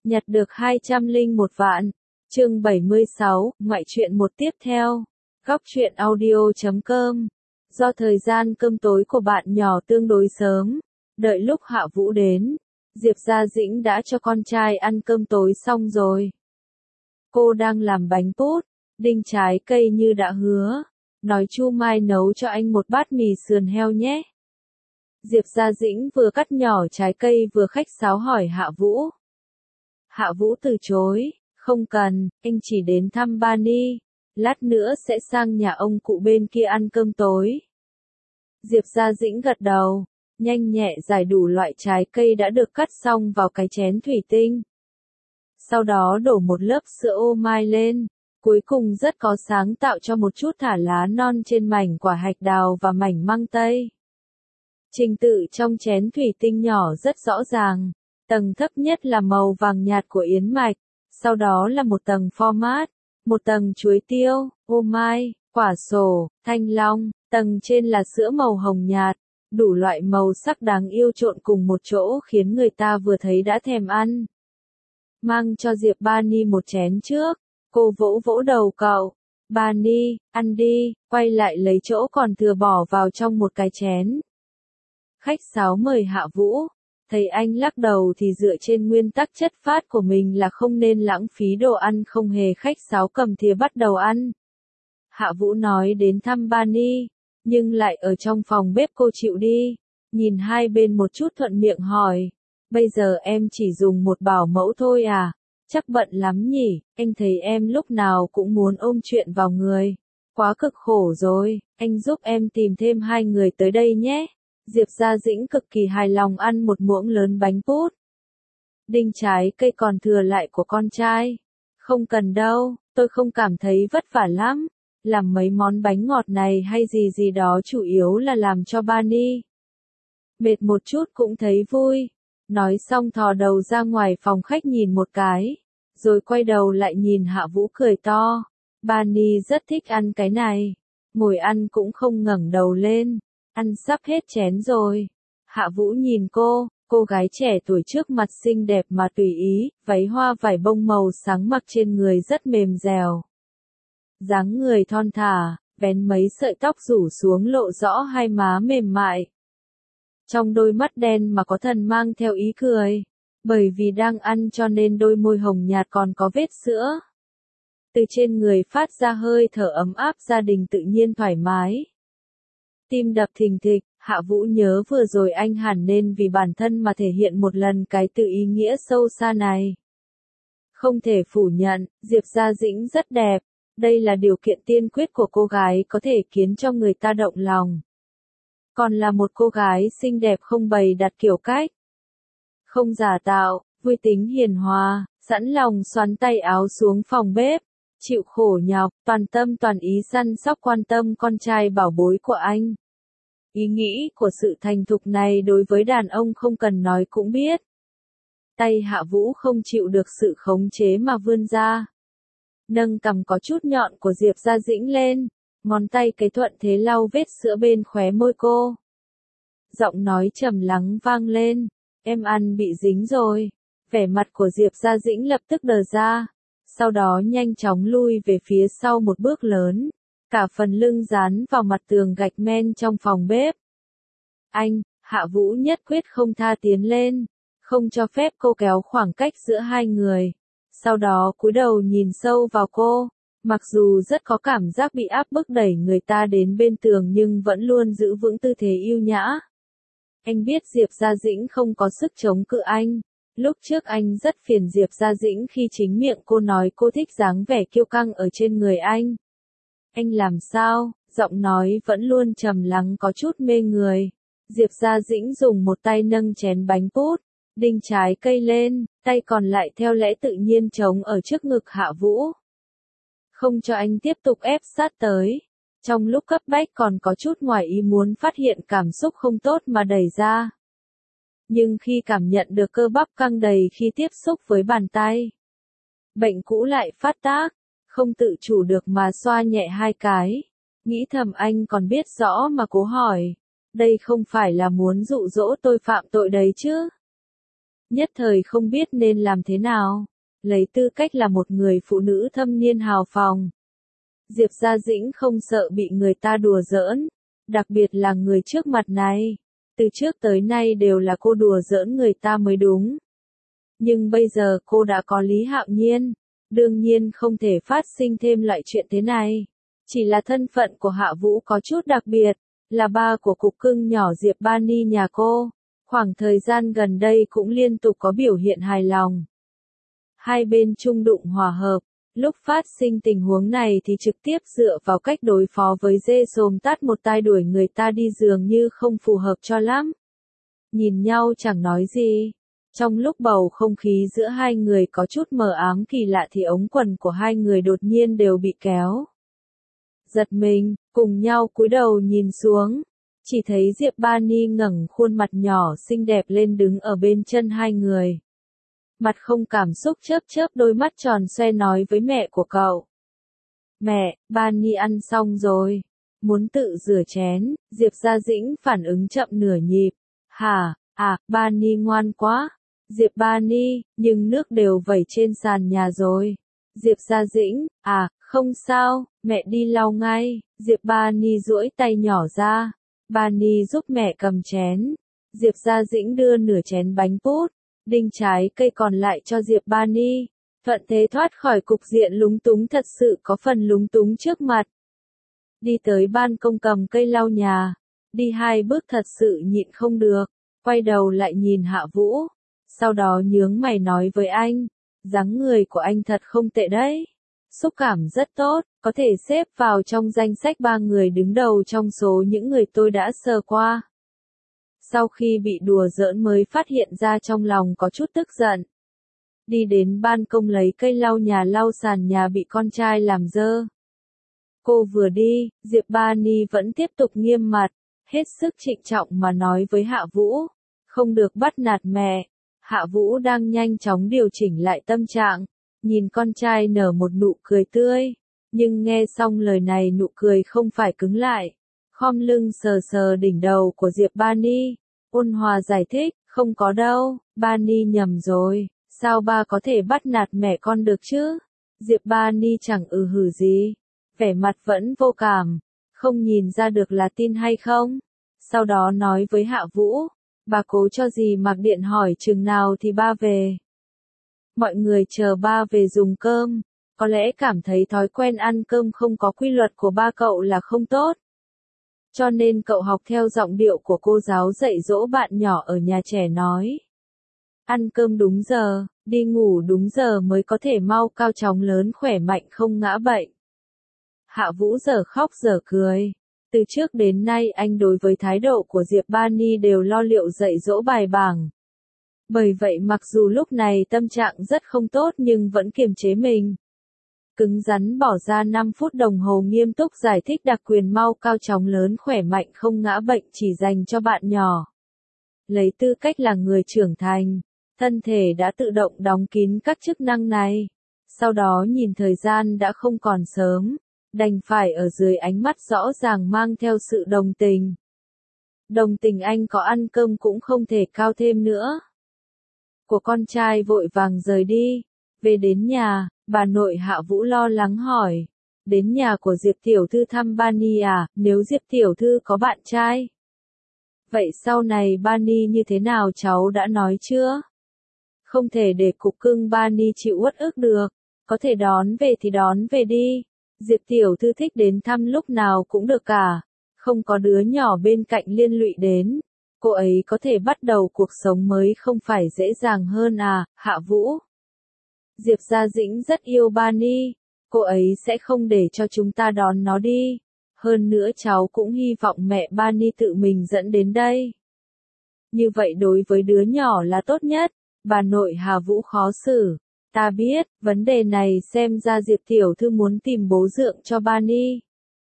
Nhặt được 201 vạn. Chương 76, ngoại truyện một tiếp theo. Góc truyện audio.com. Do thời gian cơm tối của bạn nhỏ tương đối sớm, đợi lúc Hạ Vũ đến, Diệp Gia Dĩnh đã cho con trai ăn cơm tối xong rồi. Cô đang làm bánh pudding trái cây như đã hứa, nói Chu Mai nấu cho anh một bát mì sườn heo nhé. Diệp Gia Dĩnh vừa cắt nhỏ trái cây vừa khách sáo hỏi Hạ Vũ. Hạ Vũ từ chối, không cần, anh chỉ đến thăm Bani, lát nữa sẽ sang nhà ông cụ bên kia ăn cơm tối. Diệp Gia Dĩnh gật đầu, nhanh nhẹ giải đủ loại trái cây đã được cắt xong vào cái chén thủy tinh. Sau đó đổ một lớp sữa ô mai lên, cuối cùng rất có sáng tạo cho một chút thả lá non trên mảnh quả hạch đào và mảnh măng tây. Trình tự trong chén thủy tinh nhỏ rất rõ ràng, tầng thấp nhất là màu vàng nhạt của yến mạch, sau đó là một tầng pho mát, một tầng chuối tiêu, ô mai, quả sổ, thanh long, tầng trên là sữa màu hồng nhạt, đủ loại màu sắc đáng yêu trộn cùng một chỗ khiến người ta vừa thấy đã thèm ăn. Mang cho Diệp Bani một chén trước, cô vỗ vỗ đầu cậu, Bani, ăn đi, quay lại lấy chỗ còn thừa bỏ vào trong một cái chén. Khách sáo mời Hạ Vũ, thấy anh lắc đầu thì dựa trên nguyên tắc chất phác của mình là không nên lãng phí đồ ăn, không hề khách sáo cầm thìa bắt đầu ăn. Hạ Vũ nói đến thăm Bani, nhưng lại ở trong phòng bếp cô chịu đi, nhìn hai bên một chút thuận miệng hỏi, bây giờ em chỉ dùng một bảo mẫu thôi à, chắc bận lắm nhỉ, anh thấy em lúc nào cũng muốn ôm chuyện vào người, quá cực khổ rồi, anh giúp em tìm thêm 2 người tới đây nhé. Diệp Gia Dĩnh cực kỳ hài lòng ăn một muỗng lớn bánh pudding trái cây còn thừa lại của con trai. Không cần đâu, tôi không cảm thấy vất vả lắm. Làm mấy món bánh ngọt này hay gì gì đó chủ yếu là làm cho Bani. Mệt một chút cũng thấy vui. Nói xong thò đầu ra ngoài phòng khách nhìn một cái, rồi quay đầu lại nhìn Hạ Vũ cười to. Bani rất thích ăn cái này. Ngồi ăn cũng không ngẩng đầu lên. Ăn sắp hết chén rồi. Hạ Vũ nhìn cô gái trẻ tuổi trước mặt xinh đẹp mà tùy ý, váy hoa vải bông màu sáng mặc trên người rất mềm dẻo. Dáng người thon thả, vén mấy sợi tóc rủ xuống lộ rõ hai má mềm mại. Trong đôi mắt đen mà có thần mang theo ý cười, bởi vì đang ăn cho nên đôi môi hồng nhạt còn có vết sữa. Từ trên người phát ra hơi thở ấm áp, gia đình tự nhiên thoải mái. Tim đập thình thịch, Hạ Vũ nhớ vừa rồi anh hẳn nên vì bản thân mà thể hiện một lần cái từ ý nghĩa sâu xa này. Không thể phủ nhận, Diệp Gia Dĩnh rất đẹp, đây là điều kiện tiên quyết của cô gái có thể khiến cho người ta động lòng. Còn là một cô gái xinh đẹp không bày đặt kiểu cách, không giả tạo, vui tính hiền hòa, sẵn lòng xoắn tay áo xuống phòng bếp, chịu khổ nhọc, toàn tâm toàn ý săn sóc quan tâm con trai bảo bối của anh. Ý nghĩ của sự thành thục này đối với đàn ông không cần nói cũng biết. Tay Hạ Vũ không chịu được sự khống chế mà vươn ra. Nâng cằm có chút nhọn của Diệp Gia Dĩnh lên, ngón tay cái thuận thế lau vết sữa bên khóe môi cô. Giọng nói trầm lắng vang lên, em ăn bị dính rồi. Vẻ mặt của Diệp Gia Dĩnh lập tức đờ ra, sau đó nhanh chóng lui về phía sau một bước lớn. Cả phần lưng dán vào mặt tường gạch men trong phòng bếp. Anh, Hạ Vũ nhất quyết không tha tiến lên, không cho phép cô kéo khoảng cách giữa hai người. Sau đó cúi đầu nhìn sâu vào cô, mặc dù rất có cảm giác bị áp bức đẩy người ta đến bên tường nhưng vẫn luôn giữ vững tư thế yêu nhã. Anh biết Diệp Gia Dĩnh không có sức chống cự anh. Lúc trước anh rất phiền Diệp Gia Dĩnh khi chính miệng cô nói cô thích dáng vẻ kiêu căng ở trên người anh. Anh làm sao? Giọng nói vẫn luôn trầm lắng có chút mê người. Diệp Gia Dĩnh dùng một tay nâng chén bánh pudding trái cây lên, tay còn lại theo lẽ tự nhiên chống ở trước ngực Hạ Vũ. Không cho anh tiếp tục ép sát tới. Trong lúc cấp bách còn có chút ngoài ý muốn phát hiện cảm xúc không tốt mà đẩy ra. Nhưng khi cảm nhận được cơ bắp căng đầy khi tiếp xúc với bàn tay, bệnh cũ lại phát tác. Không tự chủ được mà xoa nhẹ 2 cái. Nghĩ thầm anh còn biết rõ mà cố hỏi. Đây không phải là muốn dụ dỗ tôi phạm tội đấy chứ? nhất thời không biết nên làm thế nào. Lấy tư cách là một người phụ nữ thâm niên hào phóng, Diệp Gia Dĩnh không sợ bị người ta đùa giỡn, đặc biệt là người trước mặt này. Từ trước tới nay đều là cô đùa giỡn người ta mới đúng. Nhưng bây giờ cô đã có Lý Hạo Nhiên, đương nhiên không thể phát sinh thêm loại chuyện thế này. Chỉ là thân phận của Hạ Vũ có chút đặc biệt, là ba của cục cưng nhỏ Diệp Bani nhà cô. Khoảng thời gian gần đây cũng liên tục có biểu hiện hài lòng. Hai bên chung đụng hòa hợp, lúc phát sinh tình huống này thì trực tiếp dựa vào cách đối phó với dê xồm tát một tai đuổi người ta đi dường như không phù hợp cho lắm. Nhìn nhau chẳng nói gì. Trong lúc bầu không khí giữa hai người có chút mờ ám kỳ lạ thì ống quần của hai người đột nhiên đều bị kéo. Giật mình, cùng nhau cúi đầu nhìn xuống. Chỉ thấy Diệp Bani ngẩng khuôn mặt nhỏ xinh đẹp lên đứng ở bên chân hai người. Mặt không cảm xúc chớp chớp đôi mắt tròn xoe nói với mẹ của cậu. Mẹ, Bani ăn xong rồi. Muốn tự rửa chén, Diệp Gia Dĩnh phản ứng chậm nửa nhịp. Hả, Bani ngoan quá. Diệp Bani, nhưng nước đều vẩy trên sàn nhà rồi. Diệp Gia Dĩnh, không sao, mẹ đi lau ngay. Diệp Bani duỗi tay nhỏ ra. Bani giúp mẹ cầm chén. Diệp Gia Dĩnh đưa nửa chén bánh pút, đinh trái cây còn lại cho Diệp Bani. Thuận thế thoát khỏi cục diện lúng túng thật sự có phần lúng túng trước mặt. Đi tới ban công cầm cây lau nhà. Đi 2 bước thật sự nhịn không được. Quay đầu lại nhìn Hạ Vũ. Sau đó nhướng mày nói với anh. Dáng người của anh thật không tệ đấy. Xúc cảm rất tốt, có thể xếp vào trong danh sách 3 người đứng đầu trong số những người tôi đã sờ qua. Sau khi bị đùa giỡn mới phát hiện ra trong lòng có chút tức giận. Đi đến ban công lấy cây lau nhà lau sàn nhà bị con trai làm dơ. Cô vừa đi, Diệp Bani vẫn tiếp tục nghiêm mặt, hết sức trịnh trọng mà nói với Hạ Vũ. Không được bắt nạt mẹ. Hạ Vũ đang nhanh chóng điều chỉnh lại tâm trạng. Nhìn con trai nở một nụ cười tươi, nhưng nghe xong lời này nụ cười không phải cứng lại. Khom lưng sờ sờ đỉnh đầu của Diệp Bani, ôn hòa giải thích, không có đâu, Bani nhầm rồi, sao ba có thể bắt nạt mẹ con được chứ? Diệp Bani chẳng hử gì, vẻ mặt vẫn vô cảm, không nhìn ra được là tin hay không. Sau đó nói với Hạ Vũ, bà cố cho gì mặc điện hỏi chừng nào thì ba về. Mọi người chờ ba về dùng cơm, có lẽ cảm thấy thói quen ăn cơm không có quy luật của ba cậu là không tốt. Cho nên cậu học theo giọng điệu của cô giáo dạy dỗ bạn nhỏ ở nhà trẻ nói. Ăn cơm đúng giờ, đi ngủ đúng giờ mới có thể mau cao chóng lớn khỏe mạnh không ngã bệnh. Hạ Vũ giờ khóc giờ cười. Từ trước đến nay anh đối với thái độ của Diệp Bani đều lo liệu dạy dỗ bài bản. Bởi vậy mặc dù lúc này tâm trạng rất không tốt nhưng vẫn kiềm chế mình. Cứng rắn bỏ ra 5 phút đồng hồ nghiêm túc giải thích đặc quyền mau cao chóng lớn khỏe mạnh không ngã bệnh chỉ dành cho bạn nhỏ. Lấy tư cách là người trưởng thành, thân thể đã tự động đóng kín các chức năng này. Sau đó nhìn thời gian đã không còn sớm, đành phải ở dưới ánh mắt rõ ràng mang theo sự đồng tình. Đồng tình anh có ăn cơm cũng không thể cao thêm nữa. Của con trai vội vàng rời đi. Về đến nhà, bà nội Hạ Vũ lo lắng hỏi. Đến nhà của Diệp Tiểu Thư thăm Bani à, nếu Diệp Tiểu Thư có bạn trai? Vậy sau này Bani như thế nào cháu đã nói chưa? Không thể để cục cưng Bani chịu uất ức được. Có thể đón về thì đón về đi. Diệp Tiểu Thư thích đến thăm lúc nào cũng được cả. Không có đứa nhỏ bên cạnh liên lụy đến. Cô ấy có thể bắt đầu cuộc sống mới không phải dễ dàng hơn à, Hạ Vũ. Diệp Gia Dĩnh rất yêu Bani. Cô ấy sẽ không để cho chúng ta đón nó đi. Hơn nữa cháu cũng hy vọng mẹ Bani tự mình dẫn đến đây. Như vậy đối với đứa nhỏ là tốt nhất. Bà nội Hạ Vũ khó xử. Ta biết, vấn đề này xem ra Diệp Tiểu Thư muốn tìm bố dượng cho Bani.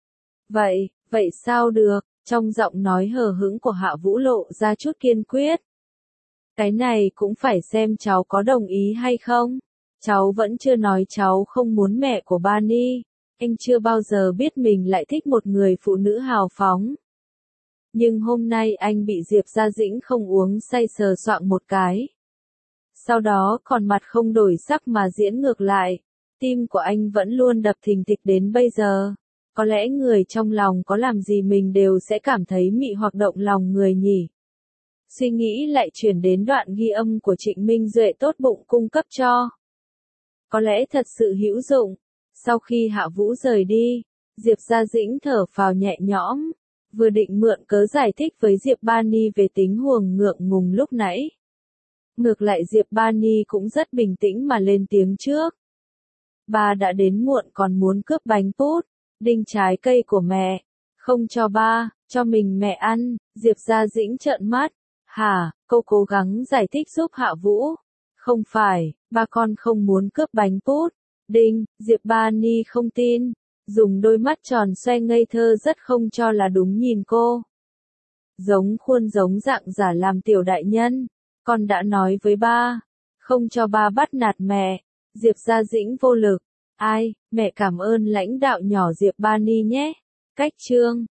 Vậy sao được? Trong giọng nói hờ hững của Hạ Vũ lộ ra chút kiên quyết. Cái này cũng phải xem cháu có đồng ý hay không. Cháu vẫn chưa nói cháu không muốn mẹ của Bani. Anh chưa bao giờ biết mình lại thích một người phụ nữ hào phóng. Nhưng hôm nay anh bị Diệp Gia Dĩnh không uống say sờ soạng một cái. Sau đó còn mặt không đổi sắc mà diễn ngược lại. Tim của anh vẫn luôn đập thình thịch đến bây giờ. Có lẽ người trong lòng có làm gì mình đều sẽ cảm thấy mị hoặc động lòng người nhỉ. Suy nghĩ lại chuyển đến đoạn ghi âm của Trịnh Minh Duệ tốt bụng cung cấp cho. Có lẽ thật sự hữu dụng. Sau khi Hạ Vũ rời đi, Diệp Gia Dĩnh thở phào nhẹ nhõm, vừa định mượn cớ giải thích với Diệp Ba Ni về tính huồng ngượng ngùng lúc nãy. Ngược lại Diệp Ba Ni cũng rất bình tĩnh mà lên tiếng trước. Ba đã đến muộn còn muốn cướp bánh pút, đinh trái cây của mẹ, không cho ba, cho mình mẹ ăn. Diệp Gia Dĩnh trợn mắt. Hả, cô cố gắng giải thích giúp Hạ Vũ. Không phải, ba con không muốn cướp bánh pút. Đinh, Diệp Ba Ni không tin, dùng đôi mắt tròn xoe ngây thơ rất không cho là đúng nhìn cô. Giống khuôn giống dạng giả làm tiểu đại nhân, con đã nói với ba, không cho ba bắt nạt mẹ. Diệp Gia Dĩnh vô lực. Ai, mẹ cảm ơn lãnh đạo nhỏ Diệp Ba Ni nhé. Cách chương